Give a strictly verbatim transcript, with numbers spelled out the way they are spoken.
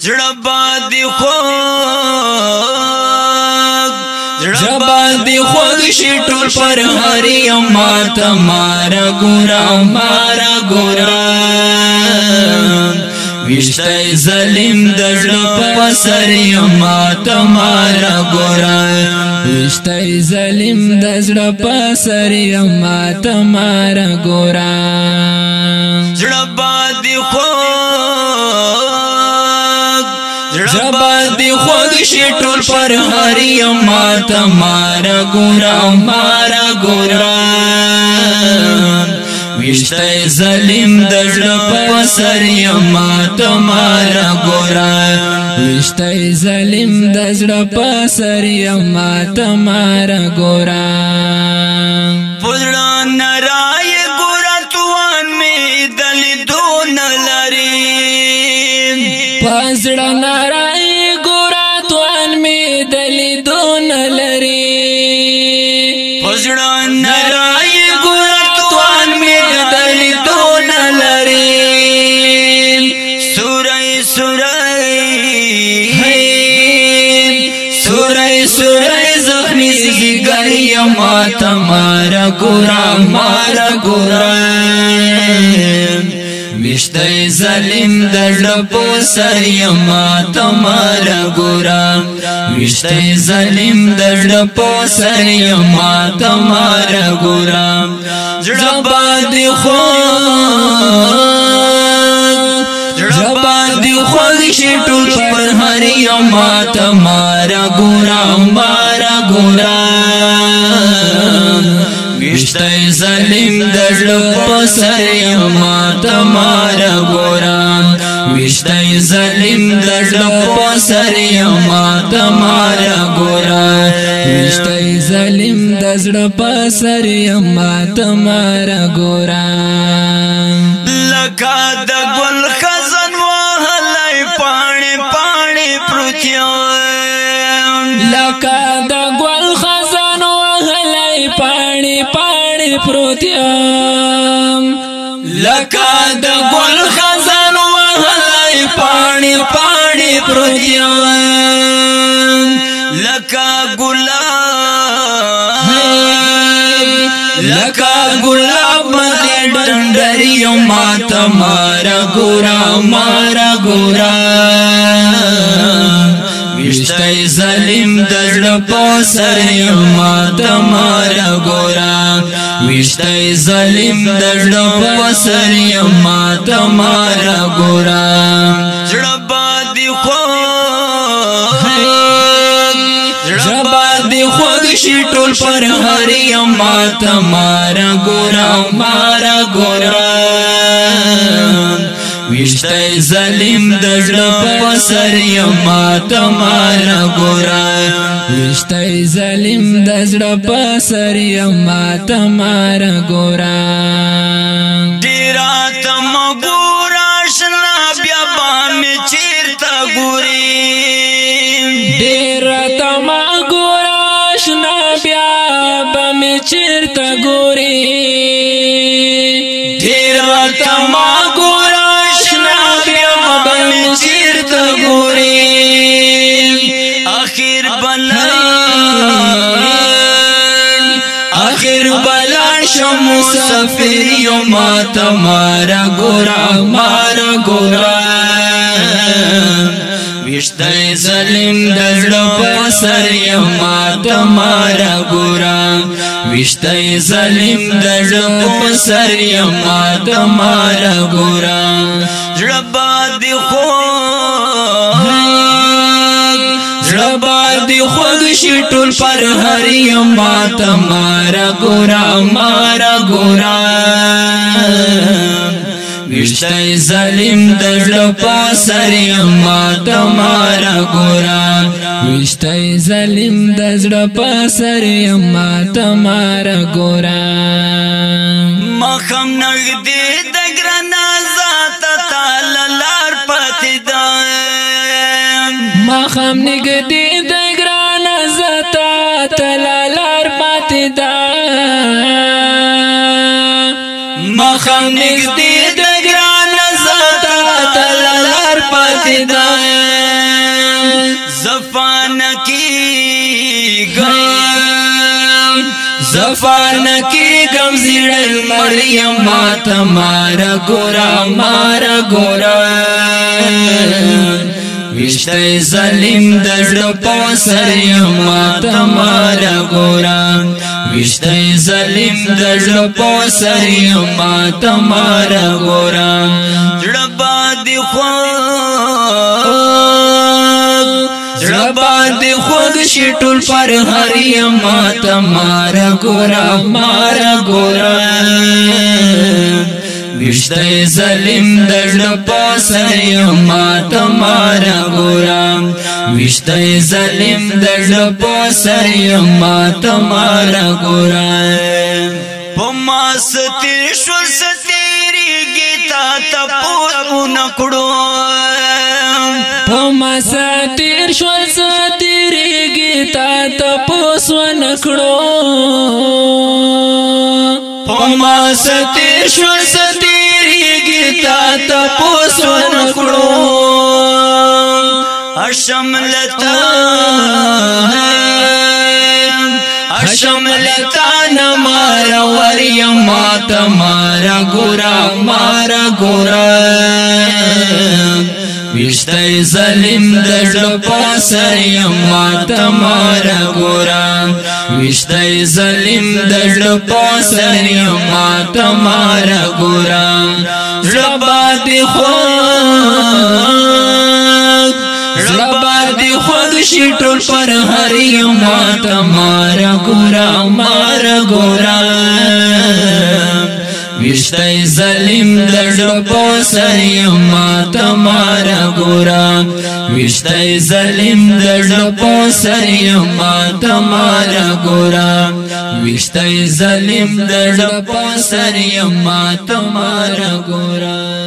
زړه باندې خوږ زړه باندې خوږ شي ټول پر هري ما تمہارا ګورا مارا ګورا وشته ظالم د زړه په سر ما تمہارا ګورا وشته ظالم د زړه په سر ما تمہارا ګورا زړه باندې خوږ زړه باندې خوږ شي ټول پر هري ما تمہارا ګورا مارا ګورا وشته ظالم د زړه په سر ما تمہارا ګورا وشته ظالم د زړه په سر ما تمہارا ګورا پزړه نارای ګورا توان می دل دون لري پزړه نارای ګورا توان می دل دون لري پزړه نارای ما تمہارا ګورا مارا ګورا وشته ظالم د زړه په سر ما تمہارا ګورا وشته ظالم د زړه په سر ما تمہارا ګورا زړه باندې خوږ زړه باندې خوږ شي ټول پر هري ما تمہارا ګورا مارا ګورا وشته ظالم د زړه په سر ما تمہارا ګورا وشته ظالم د زړه په سر ما تمہارا ګورا وشته ظالم د زړه په سر ما تمہارا ګورا لکه د ګل خزان وهلای پاڼې پاڼې پروتیا لکه د ګل خزان وهلای پاڼې پاڼې پروتیا لکه د ګل خزان وهلای پاڼې پاڼې پروتیا لکه ګلاب لکه ګلاب مې ډنډري ما تمہارا ګورا مارا ګورا وشته ظالم د زړه په سر ما تمہارا ګورا وشته ظالم د زړه په سر ما تمہارا ګورا زړه باندې خوږ زړه باندې خوږ شي ټول پر هري ما تمہارا ګورا مارا ګورا وشته ظالم د زړه په سر ما تمہارا ګورا وشته ظالم د زړه په سر ما تمہارا ګورا ډیر تم ګورا شنا بیا باندې چیرته ګوري ډیر تم ګورا شنا بیا باندې چیرته ګوري ډیر تم آخر بلان آخر بلان شم مسافر ما تمہارا ګورا مارا ګورا وشته ظالم د زړه په سر ما تمہارا ګورا وشته ظالم د زړه په سر ما تمہارا ګورا زړه باندې خوږ زړه باندې خوږ شي ټول پر هري ما تمہارا ګورا مارا ګورا وشته ظالم د زړه په سر ما تمہارا ګورا وشته ظالم د زړه په سر ما تمہارا ګورا مخم نږدې د ګرنا ذات تعالی لار پاتې ده مخم نږدې د ګرنا ذات تعالی لار پاتې ده مخم نږدې د ګرنا ذات تعالی لار پاتې ده نکی گم زفان کی گم زیڑ مریم مات مارا گورا مارا گورا وشتای ظلم دزړه په سر یما تمارا ګورا وشتای ظلم دزړه په سر یما تمارا ګورا زړه باندې خو زړه باندې خو شټول پر هر یما تمارا ګورا مارا ګورا وشتای ظلم دزړه په سر یما تمارا ګورا وشتای ظلم دزړه په سر یما تمارا ګورا پما ستیر شو ستیری گیتا تپو نکړو پما ستیر شو ستیری گیتا تپو نکړو پما ستیر شو تا تپوس ونکړو اشملتا اشملتا نمارا وریم ماتا مارا گورا مارا گورا وشتای ظلم دزړه په سر یما تمارا ګورا وشتای ظلم دزړه په سر یما تمارا ګورا زړه باندې خو زړه باندې خو شټول پر هر یما تمارا ګورا مارا ګورا وشتای ظلم دزړه په سر یما تمارا ګورا وشتای ظلم دزړه په سر یما تمارا ګورا وشتای ظلم دزړه په سر یما تمارا ګورا